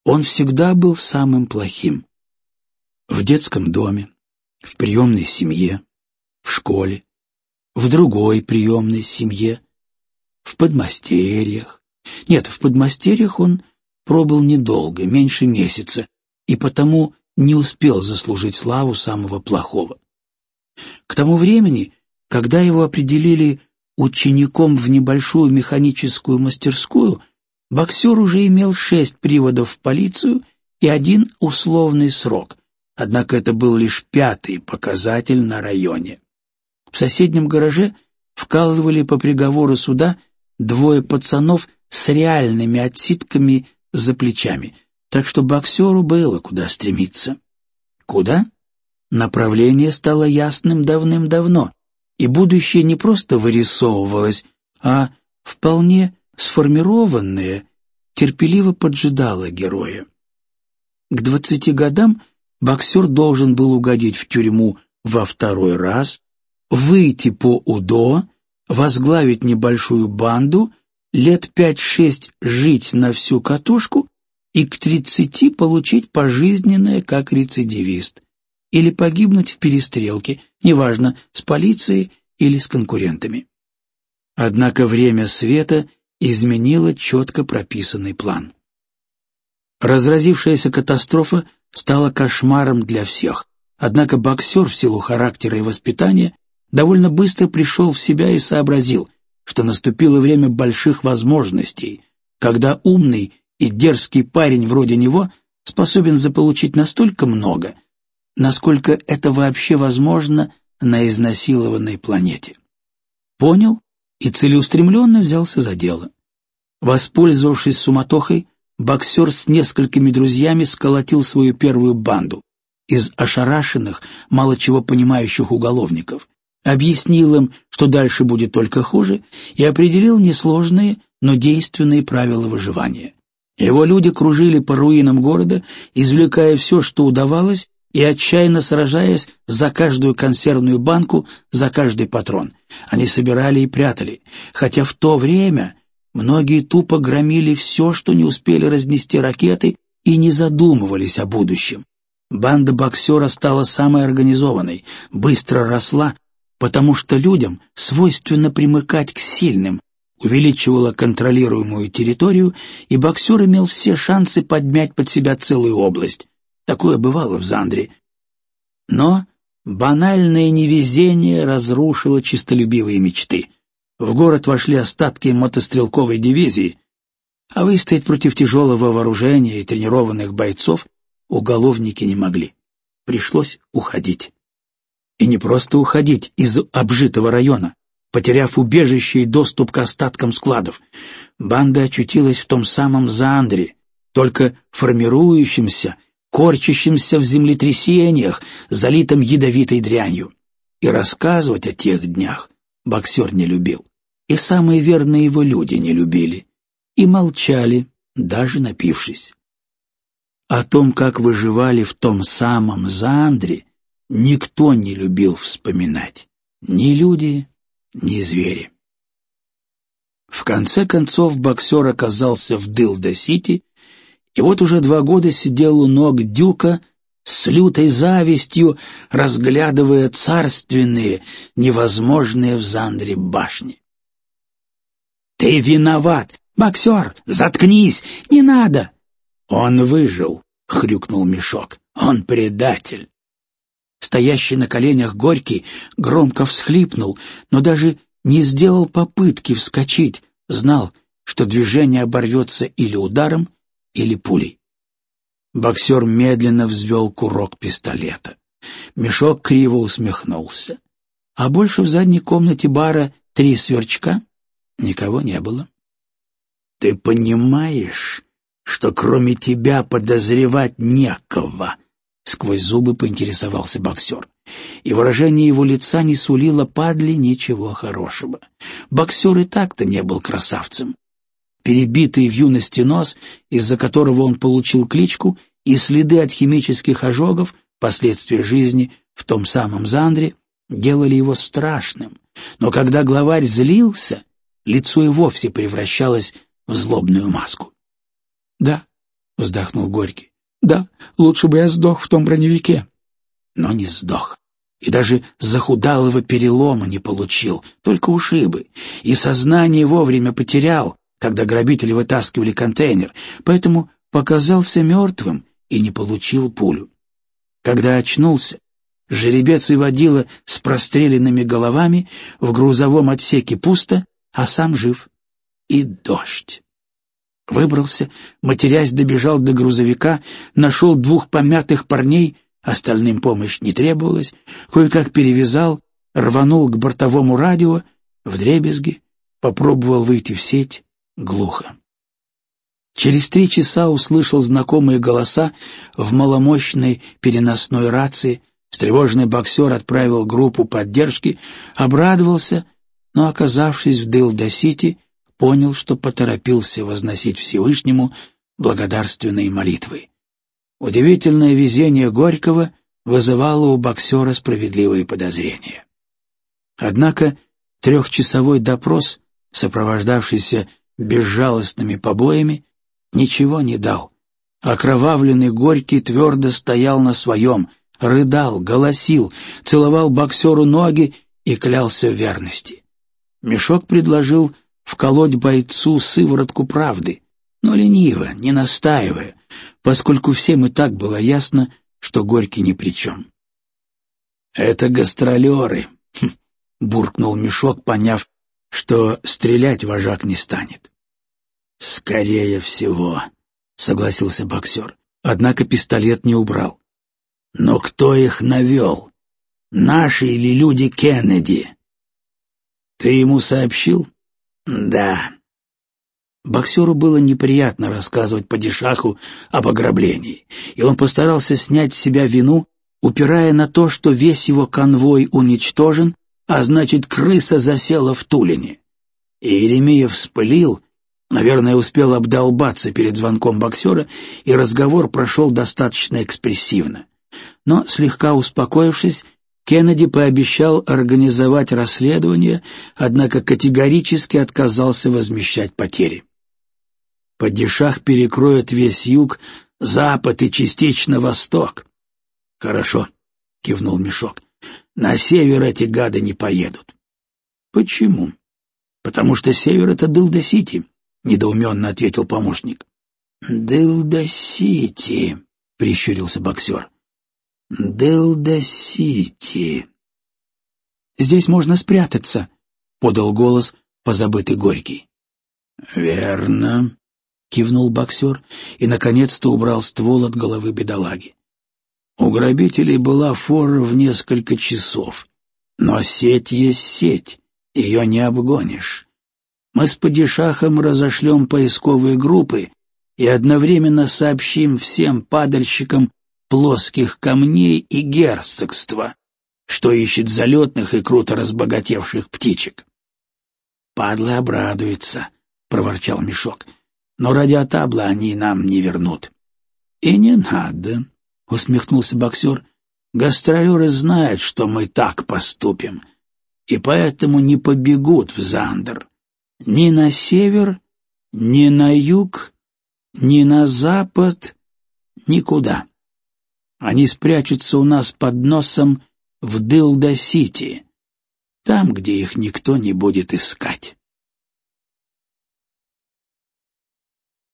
Он всегда был самым плохим. В детском доме, в приемной семье, в школе, в другой приемной семье, в подмастерьях. Нет, в подмастерьях он пробыл недолго, меньше месяца, и потому не успел заслужить славу самого плохого. К тому времени, когда его определили учеником в небольшую механическую мастерскую, боксер уже имел 6 приводов в полицию и 1 условный срок, однако это был лишь 5-й показатель на районе. В соседнем гараже вкалывали по приговору суда 2 пацанов с реальными отсидками за плечами, так что боксеру было куда стремиться. Куда? Направление стало ясным давным-давно, и будущее не просто вырисовывалось, а вполне сформированное терпеливо поджидало героя. К 20 годам боксер должен был угодить в тюрьму во 2-й раз, выйти по УДО, возглавить небольшую банду, лет 5-6 жить на всю катушку и к 30 получить пожизненное как рецидивист или погибнуть в перестрелке, неважно, с полицией или с конкурентами. Однако время света изменило четко прописанный план. Разразившаяся катастрофа стала кошмаром для всех, однако боксер в силу характера и воспитания довольно быстро пришел в себя и сообразил, что наступило время больших возможностей, когда умный и дерзкий парень вроде него способен заполучить настолько много, насколько это вообще возможно на изнасилованной планете. Понял и целеустремленно взялся за дело. Воспользовавшись суматохой, боксер с несколькими друзьями сколотил свою первую банду из ошарашенных, мало чего понимающих уголовников, объяснил им, что дальше будет только хуже, и определил несложные, но действенные правила выживания. Его люди кружили по руинам города, извлекая все, что удавалось, и отчаянно сражаясь за каждую консервную банку, за каждый патрон. Они собирали и прятали, хотя в то время многие тупо громили все, что не успели разнести ракеты, и не задумывались о будущем. Банда боксера стала самой организованной, быстро росла, потому что людям свойственно примыкать к сильным, увеличивала контролируемую территорию, и боксер имел все шансы подмять под себя целую область. Такое бывало в Зандре. Но банальное невезение разрушило честолюбивые мечты. В город вошли остатки мотострелковой дивизии, а выстоять против тяжелого вооружения и тренированных бойцов уголовники не могли. Пришлось уходить. И не просто уходить из обжитого района, потеряв убежище и доступ к остаткам складов. Банда очутилась в том самом Зандре, только формирующемся, корчащемся в землетрясениях, залитом ядовитой дрянью. И рассказывать о тех днях боксер не любил. И самые верные его люди не любили. И молчали, даже напившись. О том, как выживали в том самом Зандре, никто не любил вспоминать. Ни люди, ни звери. В конце концов боксер оказался в Дылда-Сити, и вот уже 2 года сидел у ног Дюка с лютой завистью, разглядывая царственные, невозможные в Зандре башни. «Ты виноват! Боксер, заткнись! Не надо!» «Он выжил», — хрюкнул Мешок. «Он предатель». Стоящий на коленях Горький громко всхлипнул, но даже не сделал попытки вскочить, знал, что движение оборвется или ударом, или пулей. Боксер медленно взвел курок пистолета. Мешок криво усмехнулся. А больше в задней комнате бара 3 сверчка никого не было. «Ты понимаешь, что кроме тебя подозревать некого?» — сквозь зубы поинтересовался боксер. И выражение его лица не сулило падли ничего хорошего. Боксер и так-то не был красавцем. Перебитый в юности нос, из-за которого он получил кличку, и следы от химических ожогов, последствия жизни в том самом Зандре, делали его страшным. Но когда главарь злился, лицо и вовсе превращалось в злобную маску. Да, вздохнул Горький. Да, лучше бы я сдох в том броневике. Но не сдох. И даже захудалого перелома не получил, только ушибы. И сознание вовремя потерял, когда грабители вытаскивали контейнер, поэтому показался мертвым и не получил пулю. Когда очнулся, жеребец и водила с простреленными головами, в грузовом отсеке пусто, а сам жив. И дождь. Выбрался, матерясь, добежал до грузовика, нашел 2 помятых парней, остальным помощь не требовалась, кое-как перевязал, рванул к бортовому радио, вдребезги, попробовал выйти в сеть, глухо. Через 3 часа услышал знакомые голоса в маломощной переносной рации, встревоженный боксер отправил группу поддержки, обрадовался, но, оказавшись в Дилда-Сити, понял, что поторопился возносить Всевышнему благодарственные молитвы. Удивительное везение Горького вызывало у боксера справедливые подозрения. Однако 3-часовой допрос, сопровождавшийся безжалостными побоями, ничего не дал. Окровавленный Горький твердо стоял на своем, рыдал, голосил, целовал боксеру ноги и клялся в верности. Мешок предложил вколоть бойцу сыворотку правды, но лениво, не настаивая, поскольку всем и так было ясно, что Горький ни при чем. «Это гастролеры», — буркнул Мешок, поняв, что стрелять вожак не станет. «Скорее всего», — согласился боксер, однако пистолет не убрал. «Но кто их навел? Наши или люди Кеннеди?» «Ты ему сообщил?» «Да». Боксеру было неприятно рассказывать падишаху об ограблении, и он постарался снять с себя вину, упирая на то, что весь его конвой уничтожен, а значит, крыса засела в Тулине. И Еремеев вспылил, наверное, успел обдолбаться перед звонком боксера, и разговор прошел достаточно экспрессивно. Но, слегка успокоившись, Кеннеди пообещал организовать расследование, однако категорически отказался возмещать потери. Падишах перекроет весь юг, запад и частично восток. — Хорошо, — кивнул Мешок. — На север эти гады не поедут. — Почему? — Потому что север — это Дилда-Сити, — недоуменно ответил помощник. — Дилда-Сити, — прищурился боксер. — Дилда-Сити. — Здесь можно спрятаться, — подал голос позабытый Горький. — Верно, — кивнул боксер и, наконец-то, убрал ствол от головы бедолаги. У грабителей была фора в несколько часов, но сеть есть сеть, ее не обгонишь. Мы с падишахом разошлем поисковые группы и одновременно сообщим всем падальщикам плоских камней и герцогства, что ищет залетных и круто разбогатевших птичек. — Падлы обрадуются, — проворчал Мешок, — но радиотаблы они нам не вернут. — И не надо, — усмехнулся боксер. — Гастролеры знают, что мы так поступим, и поэтому не побегут в Зандер. Ни на север, ни на юг, ни на запад, никуда. Они спрячутся у нас под носом в Дилда-Сити, там, где их никто не будет искать.